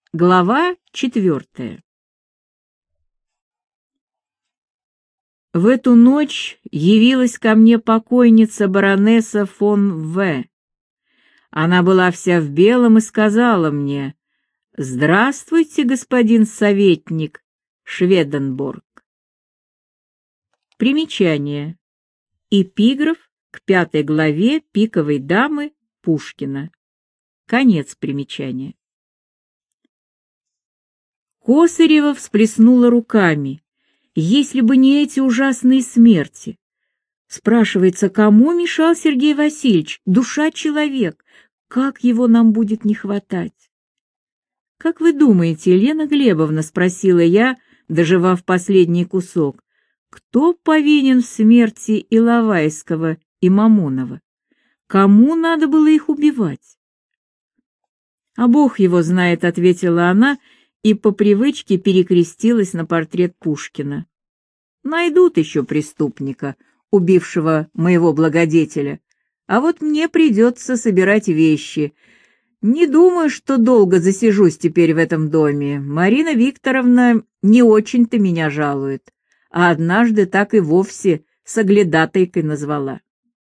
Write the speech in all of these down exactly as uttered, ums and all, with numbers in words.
Глава четвертая. В эту ночь явилась ко мне покойница баронесса фон В. Она была вся в белом и сказала мне: «Здравствуйте, господин советник Шведенборг». Примечание. Эпиграф к пятой главе «Пиковой дамы» Пушкина. Конец примечания. Косарева всплеснула руками. Если бы не эти ужасные смерти. Спрашивается, кому мешал Сергей Васильевич, душа человек, как его нам будет не хватать? «Как вы думаете, Елена Глебовна, — спросила я, доживав последний кусок, — кто повинен в смерти Иловайского и Мамонова? Кому надо было их убивать?» «А Бог его знает, — ответила она, и по привычке перекрестилась на портрет Пушкина. «Найдут еще преступника, убившего моего благодетеля, а вот мне придется собирать вещи. Не думаю, что долго засижусь теперь в этом доме. Марина Викторовна не очень-то меня жалует, а однажды так и вовсе соглядатайкой назвала».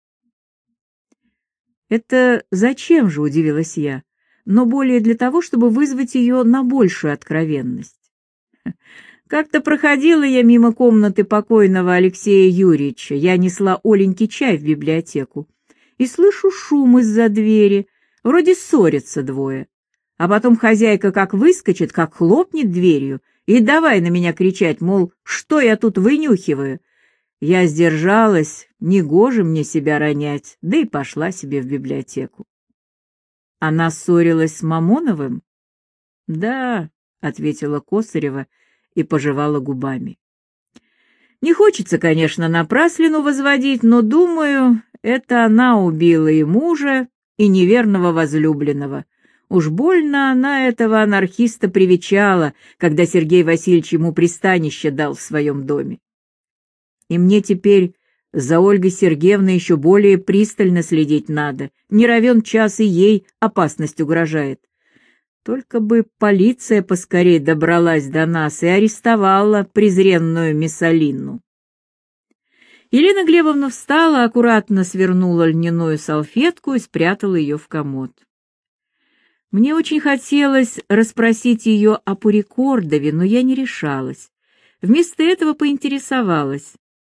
«Это зачем же?» — удивилась я, но более для того, чтобы вызвать ее на большую откровенность. Как-то проходила я мимо комнаты покойного Алексея Юрьевича, я несла Оленьке чай в библиотеку, и слышу шум из-за двери, вроде ссорятся двое. А потом хозяйка как выскочит, как хлопнет дверью, и давай на меня кричать, мол, что я тут вынюхиваю. Я сдержалась, негоже мне себя ронять, да и пошла себе в библиотеку. Она ссорилась с Мамоновым? «Да», — ответила Косарева и пожевала губами. «Не хочется, конечно, напраслину возводить, но, думаю, это она убила и мужа, и неверного возлюбленного. Уж больно она этого анархиста привечала, когда Сергей Васильевич ему пристанище дал в своем доме. И мне теперь за Ольгой Сергеевной еще более пристально следить надо, не равен час и ей опасность угрожает. Только бы полиция поскорей добралась до нас и арестовала презренную Миссалину». Елена Глебовна встала, аккуратно свернула льняную салфетку и спрятала ее в комод. Мне очень хотелось расспросить ее о Пурикордове, но я не решалась. Вместо этого поинтересовалась: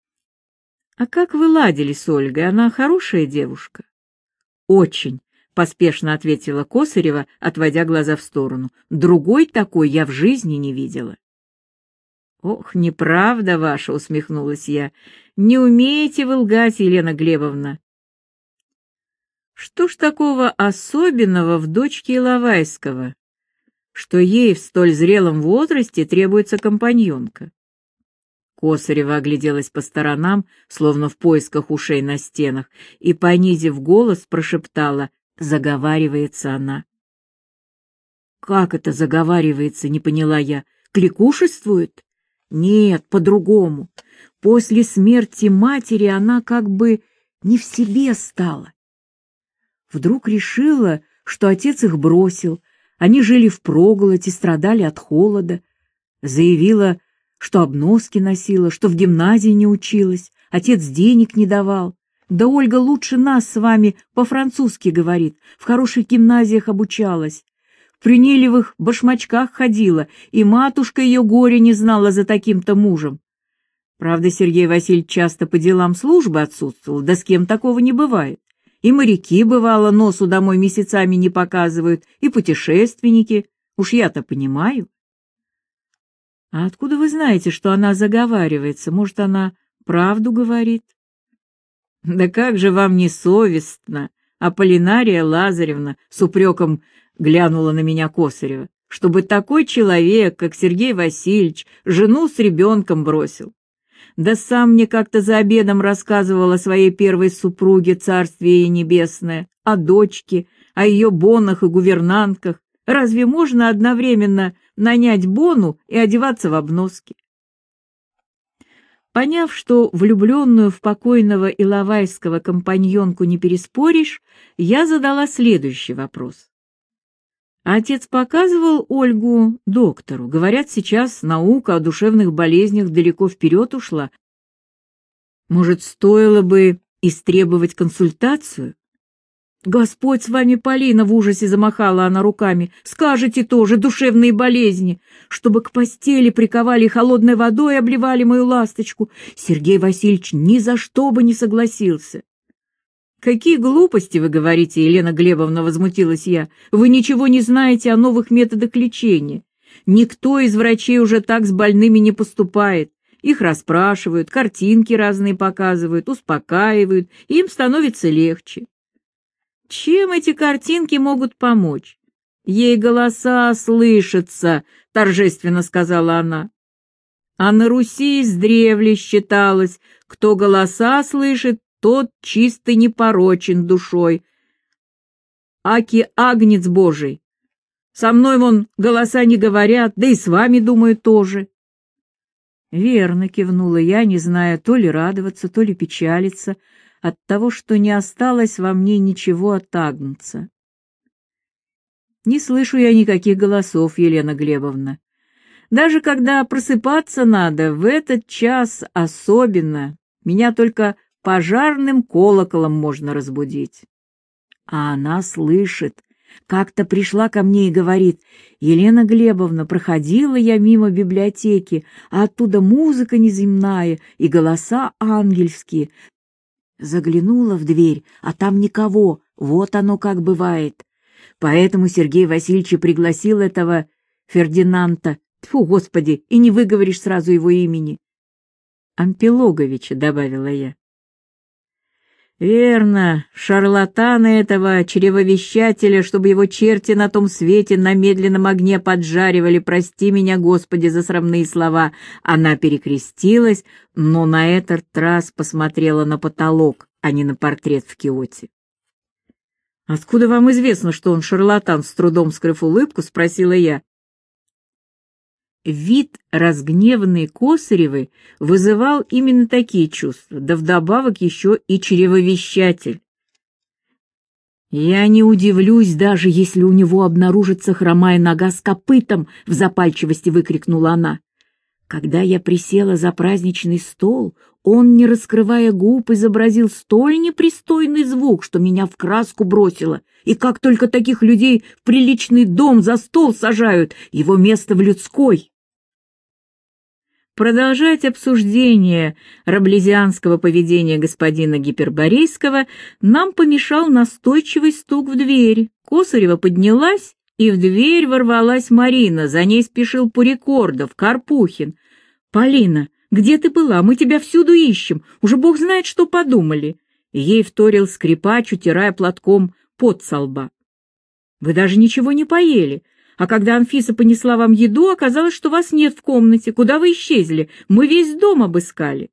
«А как вы ладили с Ольгой? Она хорошая девушка?» «Очень», — поспешно ответила Косарева, отводя глаза в сторону. «Другой такой я в жизни не видела». «Ох, неправда ваша», — усмехнулась я. «Не умеете вы лгать, Елена Глебовна». «Что ж такого особенного в дочке Иловайского, что ей в столь зрелом возрасте требуется компаньонка?» Косарева огляделась по сторонам, словно в поисках ушей на стенах, и, понизив голос, прошептала: «Заговаривается она». «Как это заговаривается?» — не поняла я. «Кликушествует?» «Нет, по-другому. После смерти матери она как бы не в себе стала. Вдруг решила, что отец их бросил, они жили впроголодь и страдали от холода. Заявила, что обноски носила, что в гимназии не училась, отец денег не давал. Да Ольга лучше нас с вами по-французски говорит, в хороших гимназиях обучалась. В принилевых башмачках ходила, и матушка ее горя не знала за таким-то мужем. Правда, Сергей Васильевич часто по делам службы отсутствовал, да с кем такого не бывает. И моряки, бывало, носу домой месяцами не показывают, и путешественники, уж я-то понимаю». «А откуда вы знаете, что она заговаривается? Может, она правду говорит?» «Да как же вам не совестно, Аполлинария Лазаревна!» — с упреком глянула на меня Косарева. «Чтобы такой человек, как Сергей Васильевич, жену с ребенком бросил. Да сам мне как-то за обедом рассказывал о своей первой супруге, царствие ей небесное, о дочке, о ее боннах и гувернантках. Разве можно одновременно нанять бону и одеваться в обноски?» Поняв, что влюбленную в покойного Иловайского компаньонку не переспоришь, я задала следующий вопрос. Отец показывал Ольгу доктору. Говорят, сейчас наука о душевных болезнях далеко вперед ушла. Может, стоило бы истребовать консультацию? «Господь с вами, Полина!» — в ужасе замахала она руками. «Скажете тоже, душевные болезни, чтобы к постели приковали холодной водой и обливали мою ласточку. Сергей Васильевич ни за что бы не согласился». «Какие глупости вы говорите, Елена Глебовна!» — возмутилась я. «Вы ничего не знаете о новых методах лечения. Никто из врачей уже так с больными не поступает. Их расспрашивают, картинки разные показывают, успокаивают, и им становится легче». «Чем эти картинки могут помочь?» «Ей голоса слышатся», — торжественно сказала она. «А на Руси издревле считалось, кто голоса слышит, тот чисто непорочен душой. Аки агнец Божий. Со мной вон голоса не говорят, да и с вами, думаю, тоже». «Верно», — кивнула я, не зная то ли радоваться, то ли печалиться от того, что не осталось во мне ничего от агнца. «Не слышу я никаких голосов, Елена Глебовна. Даже когда просыпаться надо, в этот час особенно, меня только пожарным колоколом можно разбудить». А она слышит. Как-то пришла ко мне и говорит: «Елена Глебовна, проходила я мимо библиотеки, а оттуда музыка неземная и голоса ангельские. Заглянула в дверь, а там никого, вот оно как бывает. Поэтому Сергей Васильевич и пригласил этого Фердинанда, тьфу, Господи, и не выговоришь сразу его имени». «Ампилоговича», — добавила я. «Верно, шарлатана этого чревовещателя, чтобы его черти на том свете на медленном огне поджаривали, прости меня, Господи, за срамные слова». Она перекрестилась, но на этот раз посмотрела на потолок, а не на портрет в киоте. «Откуда вам известно, что он шарлатан?» — с трудом скрыв улыбку, спросила я. Вид разгневанной Косаревой вызывал именно такие чувства, да вдобавок еще и чревовещатель. «Я не удивлюсь, даже если у него обнаружится хромая нога с копытом», — в запальчивости выкрикнула она. Когда я присела за праздничный стол, он, не раскрывая губ, изобразил столь непристойный звук, что меня в краску бросило. И как только таких людей в приличный дом за стол сажают, его место в людской. Продолжать обсуждение раблезианского поведения господина Гиперборейского нам помешал настойчивый стук в дверь. Косарева поднялась, и в дверь ворвалась Марина, за ней спешил Пурикордов, Карпухин. «Полина, где ты была? Мы тебя всюду ищем, уже бог знает, что подумали». Ей вторил скрипач, утирая платком пот со лба. «Вы даже ничего не поели. А когда Анфиса понесла вам еду, оказалось, что вас нет в комнате. Куда вы исчезли? Мы весь дом обыскали».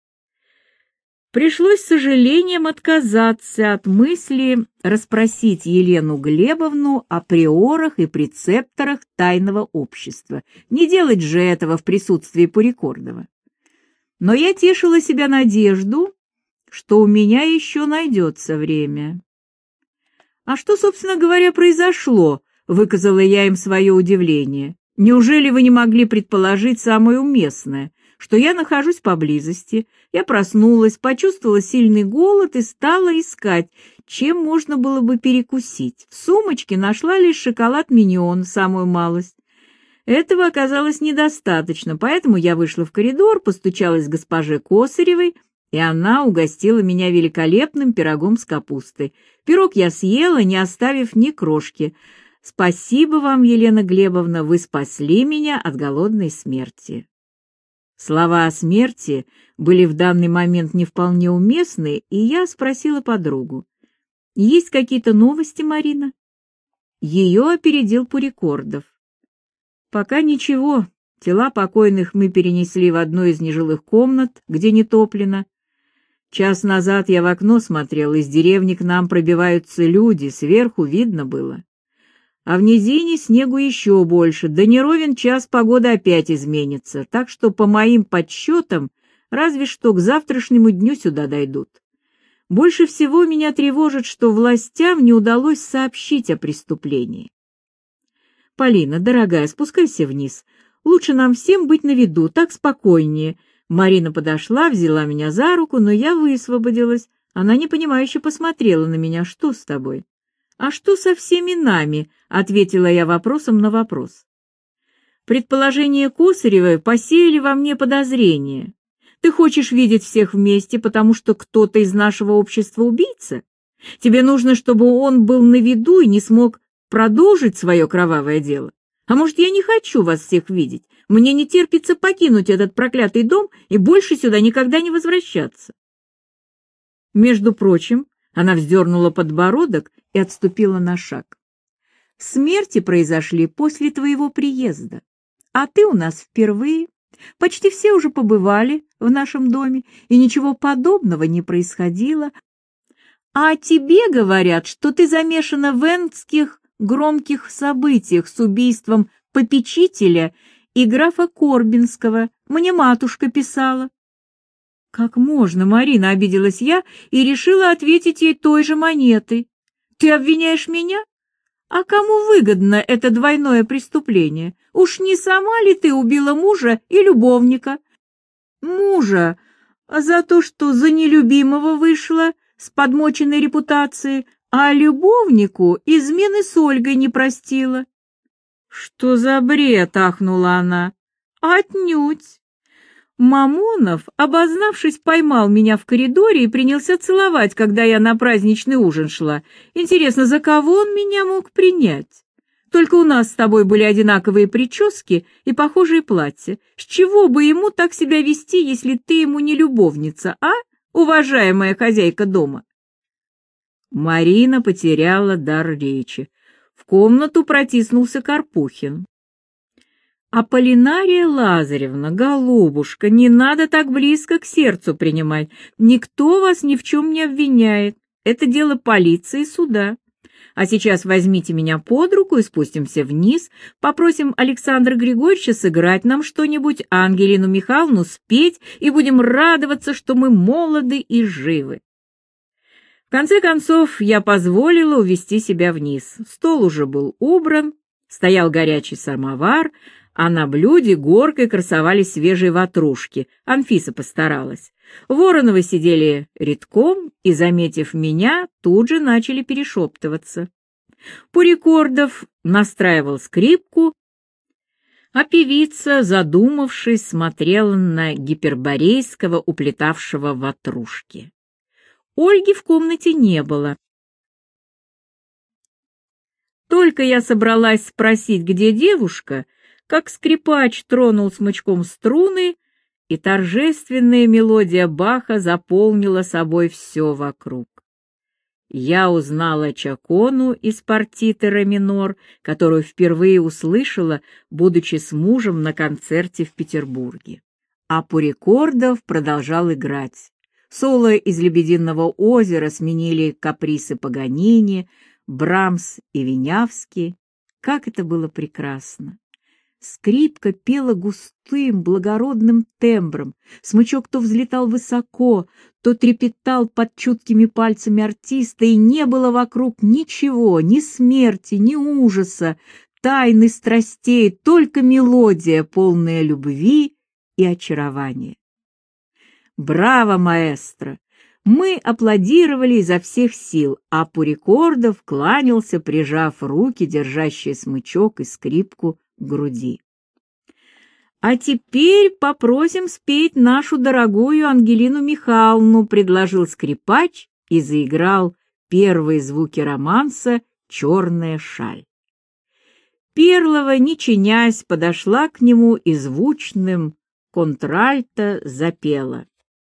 Пришлось с сожалением отказаться от мысли расспросить Елену Глебовну о приорах и прецепторах тайного общества. Не делать же этого в присутствии Пурикордова. Но я тешила себя надежду, что у меня еще найдется время. «А что, собственно говоря, произошло?» — выказала я им свое удивление. «Неужели вы не могли предположить самое уместное, что я нахожусь поблизости?» Я проснулась, почувствовала сильный голод и стала искать, чем можно было бы перекусить. В сумочке нашла лишь шоколад «Миньон», самую малость. Этого оказалось недостаточно, поэтому я вышла в коридор, постучалась к госпоже Косаревой, и она угостила меня великолепным пирогом с капустой. Пирог я съела, не оставив ни крошки. «Спасибо вам, Елена Глебовна, вы спасли меня от голодной смерти». Слова о смерти были в данный момент не вполне уместны, и я спросила подругу: «Есть какие-то новости, Марина?» Ее опередил Пурикордов. «Пока ничего. Тела покойных мы перенесли в одну из нежилых комнат, где не топлено. Час назад я в окно смотрел, из деревни к нам пробиваются люди, сверху видно было. А в низине снегу еще больше, да не ровен час погода опять изменится, так что, по моим подсчетам, разве что к завтрашнему дню сюда дойдут. Больше всего меня тревожит, что властям не удалось сообщить о преступлении. Полина, дорогая, спускайся вниз. Лучше нам всем быть на виду, так спокойнее. Марина подошла, взяла меня за руку, но я высвободилась. Она непонимающе посмотрела на меня. Что с тобой? А что со всеми нами? Ответила я вопросом на вопрос. Предположения Косаревой посеяли во мне подозрения. Ты хочешь видеть всех вместе, потому что кто-то из нашего общества убийца? Тебе нужно, чтобы он был на виду и не смог продолжить свое кровавое дело? А может, я не хочу вас всех видеть? Мне не терпится покинуть этот проклятый дом и больше сюда никогда не возвращаться. Между прочим, она вздернула подбородок и отступила на шаг. Смерти произошли после твоего приезда, а ты у нас впервые. Почти все уже побывали в нашем доме, и ничего подобного не происходило. А тебе говорят, что ты замешана в энских громких событиях с убийством попечителя и графа Корбинского. Мне матушка писала. Как можно, Марина, обиделась я и решила ответить ей той же монетой. Ты обвиняешь меня? А кому выгодно это двойное преступление? Уж не сама ли ты убила мужа и любовника? Мужа за то, что за нелюбимого вышла с подмоченной репутацией, а любовнику измены с Ольгой не простила. Что за бред, ахнула она. Отнюдь. Мамонов, обознавшись, поймал меня в коридоре и принялся целовать, когда я на праздничный ужин шла. Интересно, за кого он меня мог принять? Только у нас с тобой были одинаковые прически и похожие платья. С чего бы ему так себя вести, если ты ему не любовница, а, уважаемая хозяйка дома? Марина потеряла дар речи. В комнату протиснулся Карпухин. «Аполлинария Лазаревна, голубушка, не надо так близко к сердцу принимать. Никто вас ни в чем не обвиняет. Это дело полиции и суда. А сейчас возьмите меня под руку и спустимся вниз, попросим Александра Григорьевича сыграть нам что-нибудь, а Ангелину Михайловну спеть, и будем радоваться, что мы молоды и живы». В конце концов, я позволила увести себя вниз. Стол уже был убран, стоял горячий самовар, а на блюде горкой красовались свежие ватрушки. Анфиса постаралась. Вороновы сидели редком и, заметив меня, тут же начали перешептываться. Пурикордов настраивал скрипку, а певица, задумавшись, смотрела на гиперборейского, уплетавшего ватрушки. Ольги в комнате не было. Только я собралась спросить, где девушка, как скрипач тронул смычком струны, и торжественная мелодия Баха заполнила собой все вокруг. Я узнала Чакону из партиты ре минор, которую впервые услышала, будучи с мужем на концерте в Петербурге. А Пурикордов продолжал играть. Соло из «Лебединого озера» сменили каприсы Паганини, Брамс и Винявский. Как это было прекрасно! Скрипка пела густым, благородным тембром, смычок то взлетал высоко, то трепетал под чуткими пальцами артиста, и не было вокруг ничего, ни смерти, ни ужаса, тайны страстей, только мелодия, полная любви и очарования. «Браво, маэстро!» Мы аплодировали изо всех сил, а Пурикордов кланялся, прижав руки, держащие смычок и скрипку, к груди. «А теперь попросим спеть нашу дорогую Ангелину Михайловну», — предложил скрипач и заиграл первые звуки романса «Черная шаль». Перлова, не чинясь, подошла к нему и звучным контральто запела.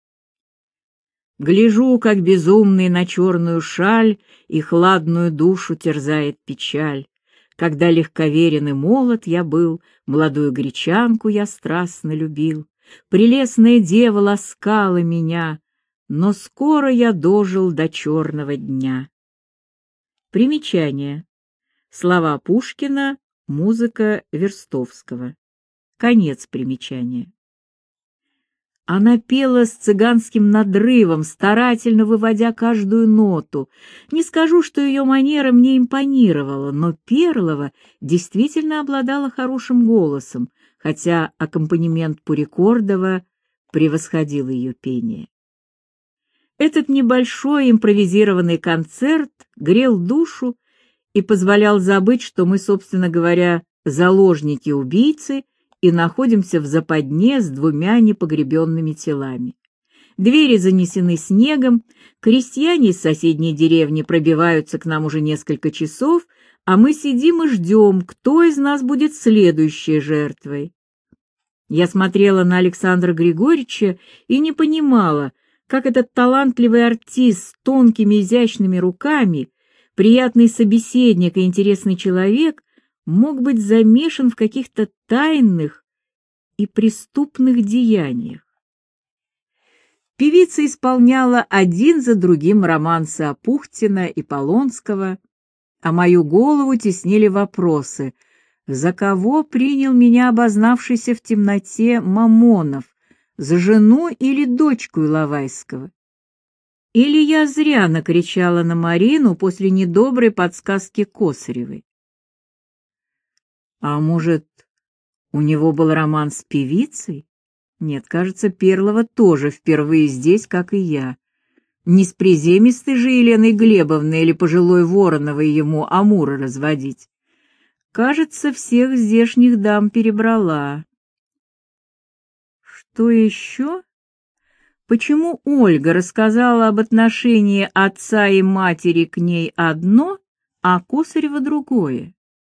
Гляжу, как безумный, на черную шаль, и хладную душу терзает печаль. Когда легковерен и молод я был, молодую гречанку я страстно любил. Прелестная дева ласкала меня, но скоро я дожил до черного дня. Примечание. Слова Пушкина, музыка Верстовского. Конец примечания. Она пела с цыганским надрывом, старательно выводя каждую ноту. Не скажу, что ее манера мне импонировала, но Перлова действительно обладала хорошим голосом, хотя аккомпанемент Пурикордова превосходил ее пение. Этот небольшой импровизированный концерт грел душу и позволял забыть, что мы, собственно говоря, заложники-убийцы и находимся в западне с двумя непогребенными телами. Двери занесены снегом, крестьяне из соседней деревни пробиваются к нам уже несколько часов, а мы сидим и ждем, кто из нас будет следующей жертвой. Я смотрела на Александра Григорьевича и не понимала, как этот талантливый артист с тонкими изящными руками, приятный собеседник и интересный человек мог быть замешан в каких-то тайных и преступных деяниях. Певица исполняла один за другим романсы Апухтина и Полонского, а мою голову теснили вопросы: за кого принял меня обознавшийся в темноте Мамонов, за жену или дочку Иловайского? Или я зря накричала на Марину после недоброй подсказки Косаревой? А может, у него был роман с певицей? Нет, кажется, Перлова тоже впервые здесь, как и я. Не с приземистой же Еленой Глебовной или пожилой Вороновой ему амуры разводить. Кажется, всех здешних дам перебрала. Что еще? Почему Ольга рассказала об отношении отца и матери к ней одно, а Косарева другое?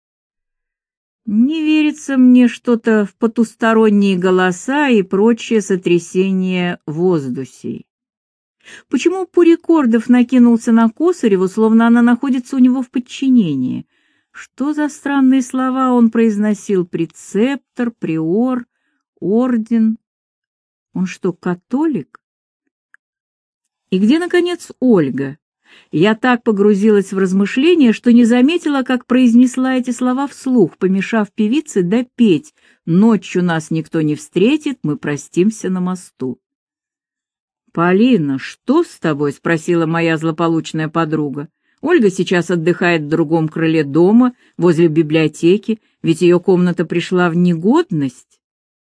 Не верится мне что-то в потусторонние голоса и прочее сотрясение воздухей. Почему Пурикордов накинулся на Косареву, словно она находится у него в подчинении? Что за странные слова он произносил: прецептор, приор, орден? Он что, католик? И где, наконец, Ольга? Я так погрузилась в размышления, что не заметила, как произнесла эти слова вслух, помешав певице допеть: «Ночью нас никто не встретит, мы простимся на мосту». «Полина, что с тобой?» — спросила моя злополучная подруга. «Ольга сейчас отдыхает в другом крыле дома, возле библиотеки, ведь ее комната пришла в негодность».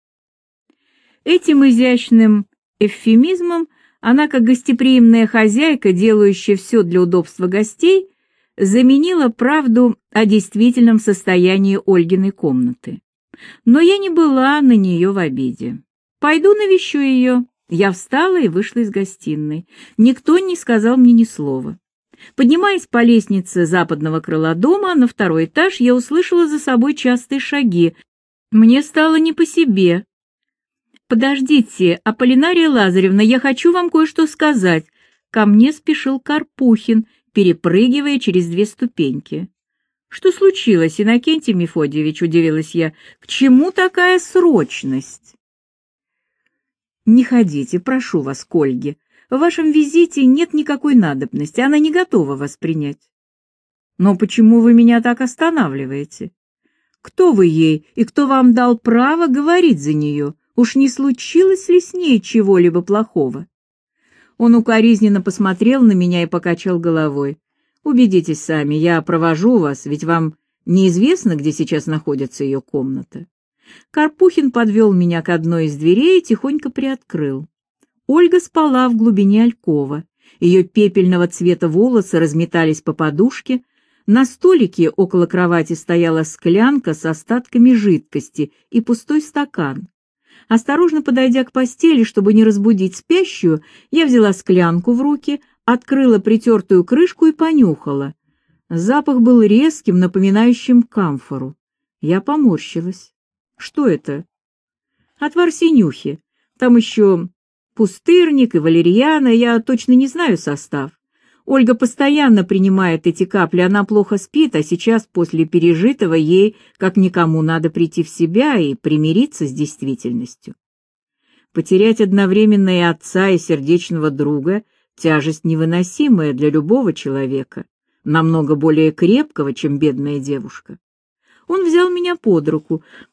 Этим изящным эвфемизмом она, как гостеприимная хозяйка, делающая все для удобства гостей, заменила правду о действительном состоянии Ольгиной комнаты. Но я не была на нее в обиде. «Пойду навещу ее». Я встала и вышла из гостиной. Никто не сказал мне ни слова. Поднимаясь по лестнице западного крыла дома на второй этаж, я услышала за собой частые шаги. Мне стало не по себе. «Подождите, Аполлинария Лазаревна, я хочу вам кое-что сказать». Ко мне спешил Карпухин, перепрыгивая через две ступеньки. «Что случилось, Иннокентий Мефодьевич?» — удивилась я. «К чему такая срочность?» «Не ходите, прошу вас, к Ольге. В вашем визите нет никакой надобности, она не готова вас принять». «Но почему вы меня так останавливаете? Кто вы ей и кто вам дал право говорить за нее? Уж не случилось ли с ней чего-либо плохого?» Он укоризненно посмотрел на меня и покачал головой. «Убедитесь сами, я провожу вас, ведь вам неизвестно, где сейчас находится ее комната». Карпухин подвел меня к одной из дверей и тихонько приоткрыл. Ольга спала в глубине алькова. Ее пепельного цвета волосы разметались по подушке. На столике около кровати стояла склянка с остатками жидкости и пустой стакан. Осторожно подойдя к постели, чтобы не разбудить спящую, я взяла склянку в руки, открыла притертую крышку и понюхала. Запах был резким, напоминающим камфору. Я поморщилась. Что это? Отвар синюхи. Там еще пустырник и валерьяна, я точно не знаю состав. Ольга постоянно принимает эти капли, она плохо спит, а сейчас после пережитого ей, как никому, надо прийти в себя и примириться с действительностью. Потерять одновременно и отца, и сердечного друга — тяжесть невыносимая для любого человека, намного более крепкого, чем бедная девушка. Он взял меня под руку.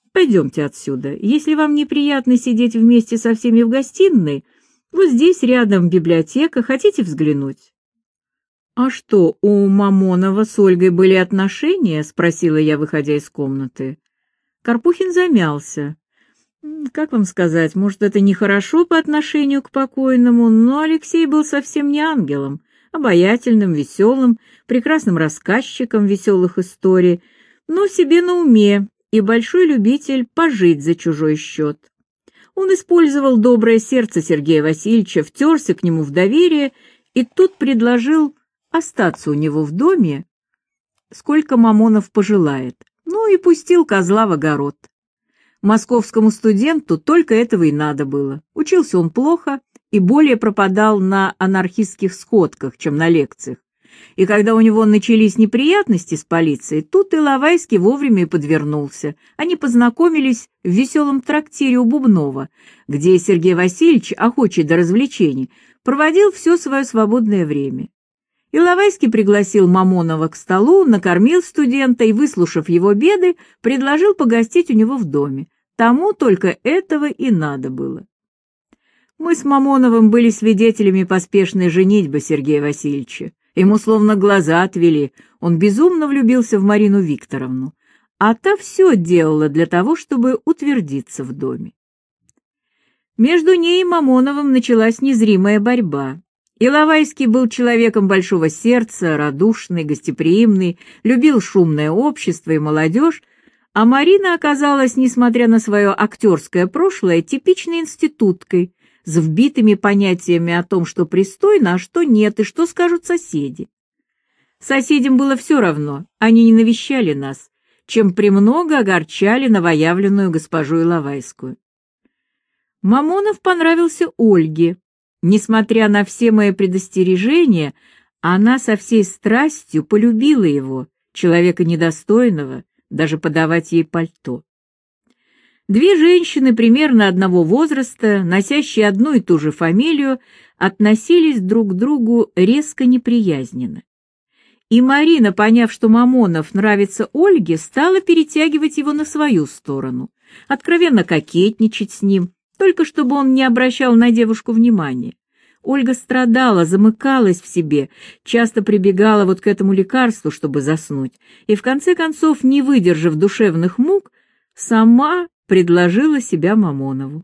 Пойдемте отсюда. Если вам неприятно сидеть вместе со всеми в гостиной, вот здесь рядом библиотека, хотите взглянуть?» «А что, у Мамонова с Ольгой были отношения?» — спросила я, выходя из комнаты. Карпухин замялся. «Как вам сказать, может, это нехорошо по отношению к покойному, но Алексей был совсем не ангелом, обаятельным, веселым, прекрасным рассказчиком веселых историй, но себе на уме и большой любитель пожить за чужой счет. Он использовал доброе сердце Сергея Васильевича, втерся к нему в доверие и тут предложил остаться у него в доме, сколько Мамонов пожелает, ну и пустил козла в огород. Московскому студенту только этого и надо было. Учился он плохо и более пропадал на анархистских сходках, чем на лекциях. И когда у него начались неприятности с полицией, тут Иловайский вовремя и подвернулся. Они познакомились в веселом трактире у Бубнова, где Сергей Васильевич, охочий до развлечений, проводил все свое свободное время. Иловайский пригласил Мамонова к столу, накормил студента и, выслушав его беды, предложил погостить у него в доме. Тому только этого и надо было. Мы с Мамоновым были свидетелями поспешной женитьбы Сергея Васильевича. Ему словно глаза отвели, он безумно влюбился в Марину Викторовну, а та все делала для того, чтобы утвердиться в доме. Между ней и Мамоновым началась незримая борьба. Иловайский был человеком большого сердца, радушный, гостеприимный, любил шумное общество и молодежь, а Марина оказалась, несмотря на свое актерское прошлое, типичной институткой, с вбитыми понятиями о том, что пристойно, а что нет, и что скажут соседи. Соседям было все равно, они не навещали нас, чем премного огорчали новоявленную госпожу Иловайскую. Мамонов понравился Ольге. Несмотря на все мои предостережения, она со всей страстью полюбила его, человека недостойного, даже подавать ей пальто. Две женщины примерно одного возраста, носящие одну и ту же фамилию, относились друг к другу резко неприязненно. И Марина, поняв, что Мамонов нравится Ольге, стала перетягивать его на свою сторону, откровенно кокетничать с ним, только чтобы он не обращал на девушку внимания. Ольга страдала, замыкалась в себе, часто прибегала вот к этому лекарству, чтобы заснуть, и в конце концов, не выдержав душевных мук, сама предложила себя Мамонову.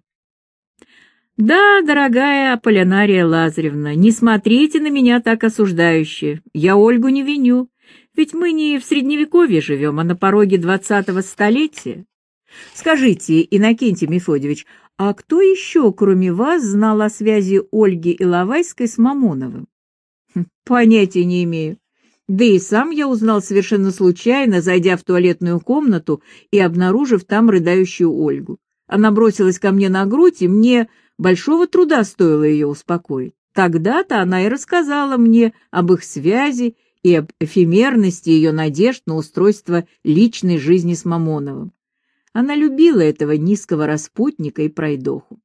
«Да, дорогая Аполлинария Лазаревна, не смотрите на меня так осуждающе, я Ольгу не виню, ведь мы не в Средневековье живем, а на пороге двадцатого столетия. Скажите, Иннокентий Мефодьевич, а кто еще, кроме вас, знал о связи Ольги Иловайской с Мамоновым?» «Понятия не имею. Да и сам я узнал совершенно случайно, зайдя в туалетную комнату и обнаружив там рыдающую Ольгу. Она бросилась ко мне на грудь, и мне большого труда стоило ее успокоить. Тогда-то она и рассказала мне об их связи и об эфемерности ее надежд на устройство личной жизни с Мамоновым. Она любила этого низкого распутника и пройдоху.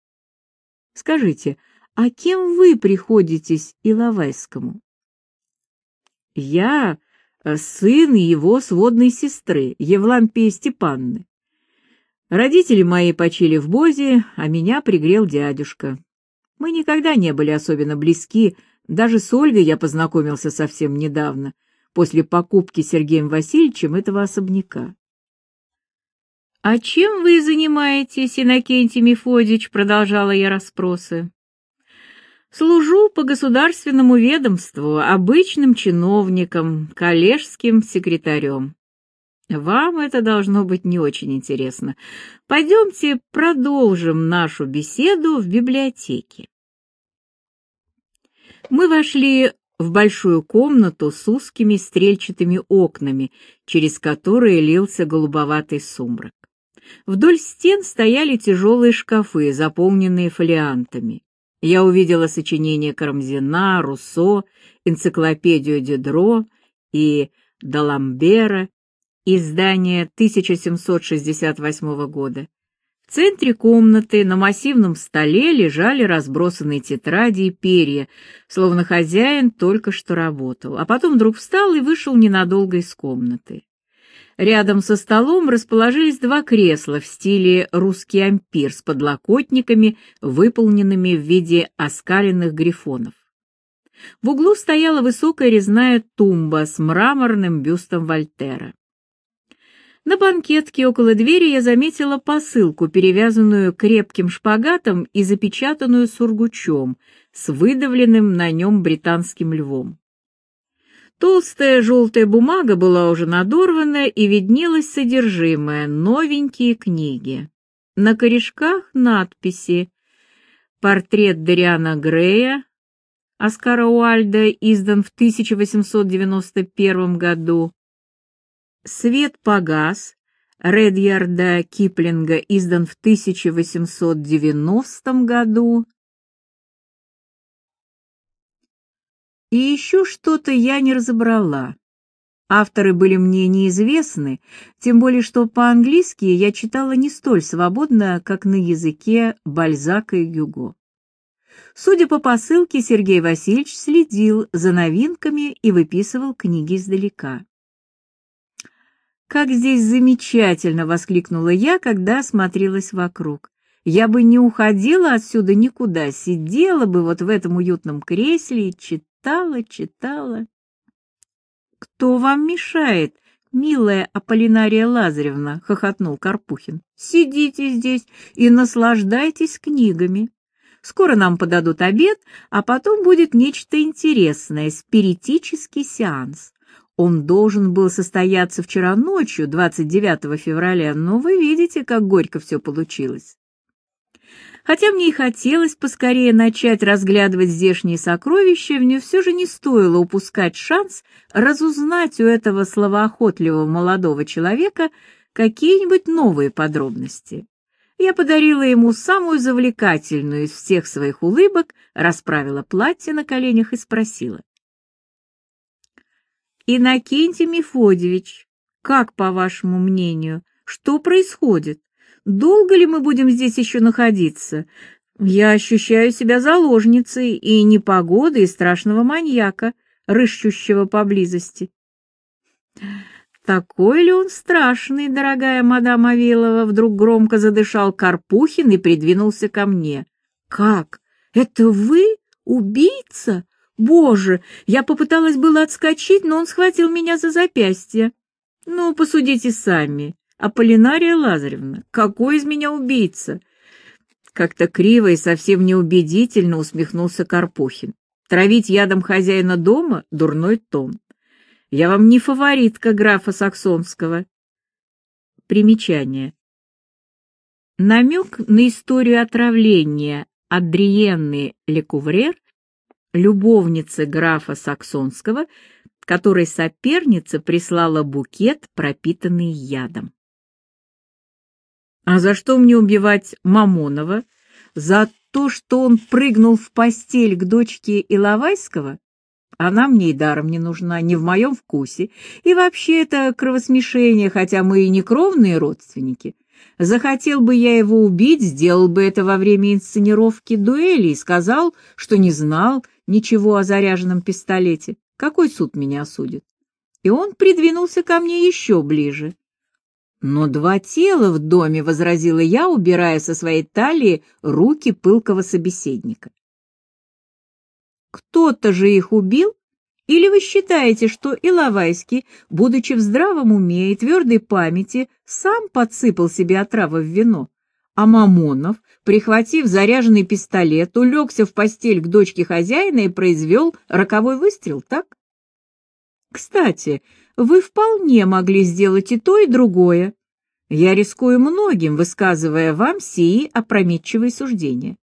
Скажите, а кем вы приходитесь Иловайскому?» «Я сын его сводной сестры, Евлампии Степанны. Родители мои почили в Бозе, а меня пригрел дядюшка. Мы никогда не были особенно близки, даже с Ольгой я познакомился совсем недавно, после покупки Сергеем Васильевичем этого особняка». «А чем вы занимаетесь, Иннокентий Мефодьевич?» — продолжала я расспросы. «Служу по государственному ведомству, обычным чиновником, коллежским секретарем. Вам это должно быть не очень интересно. Пойдемте продолжим нашу беседу в библиотеке». Мы вошли в большую комнату с узкими стрельчатыми окнами, через которые лился голубоватый сумрак. Вдоль стен стояли тяжелые шкафы, заполненные фолиантами. Я увидела сочинения Карамзина, Руссо, энциклопедию Дидро и Даламбера, издание тысяча семьсот шестьдесят восьмого года. В центре комнаты на массивном столе лежали разбросанные тетради и перья, словно хозяин только что работал, а потом вдруг встал и вышел ненадолго из комнаты. Рядом со столом расположились два кресла в стиле русский ампир с подлокотниками, выполненными в виде оскаленных грифонов. В углу стояла высокая резная тумба с мраморным бюстом Вольтера. На банкетке около двери я заметила посылку, перевязанную крепким шпагатом и запечатанную сургучом с выдавленным на нем британским львом. Толстая желтая бумага была уже надорвана, и виднелось содержимое, новенькие книги. На корешках надписи: «Портрет Дориана Грея» Оскара Уальда, издан в тысяча восемьсот девяносто первом году, «Свет погас» Редьярда Киплинга, издан в тысяча восемьсот девяностом году. И еще что-то я не разобрала. Авторы были мне неизвестны, тем более что по-английски я читала не столь свободно, как на языке Бальзака и Гюго. Судя по посылке, Сергей Васильевич следил за новинками и выписывал книги издалека. «Как здесь замечательно!» — воскликнула я, когда осмотрелась вокруг. «Я бы не уходила отсюда никуда, сидела бы вот в этом уютном кресле и читала, читала». «Кто вам мешает, милая Аполлинария Лазаревна?» — хохотнул Карпухин. «Сидите здесь и наслаждайтесь книгами. Скоро нам подадут обед, а потом будет нечто интересное — спиритический сеанс. Он должен был состояться вчера ночью, двадцать девятого февраля, но вы видите, как горько все получилось». Хотя мне и хотелось поскорее начать разглядывать здешние сокровища, мне все же не стоило упускать шанс разузнать у этого словоохотливого молодого человека какие-нибудь новые подробности. Я подарила ему самую завлекательную из всех своих улыбок, расправила платье на коленях и спросила: «Иннокентий Мефодьевич, как, по вашему мнению, что происходит? Долго ли мы будем здесь еще находиться? Я ощущаю себя заложницей и непогоды, и страшного маньяка, рыщущего поблизости». «Такой ли он страшный, дорогая мадам Авилова?» — вдруг громко задышал Карпухин и придвинулся ко мне. «Как? Это вы? Убийца? Боже!» Я попыталась было отскочить, но он схватил меня за запястье. «Ну, посудите сами. Аполлинария Лазаревна, какой из меня убийца?» Как-то криво и совсем неубедительно усмехнулся Карпухин. «Травить ядом хозяина дома — дурной тон. Я вам не фаворитка графа Саксонского». Примечание. Намек на историю отравления Адриенны Лекуврер, любовницы графа Саксонского, которой соперница прислала букет, пропитанный ядом. «А за что мне убивать Мамонова? За то, что он прыгнул в постель к дочке Иловайского? Она мне и даром не нужна, не в моем вкусе. И вообще это кровосмешение, хотя мы и не кровные родственники. Захотел бы я его убить, сделал бы это во время инсценировки дуэли и сказал, что не знал ничего о заряженном пистолете. Какой суд меня осудит?» И он придвинулся ко мне еще ближе. «Но два тела в доме», — возразила я, убирая со своей талии руки пылкого собеседника. «Кто-то же их убил? Или вы считаете, что Иловайский, будучи в здравом уме и твердой памяти, сам подсыпал себе отравы в вино, а Мамонов, прихватив заряженный пистолет, улегся в постель к дочке хозяина и произвел роковой выстрел, так? Кстати, вы вполне могли сделать и то, и другое. Я рискую многим, высказывая вам сии опрометчивые суждения.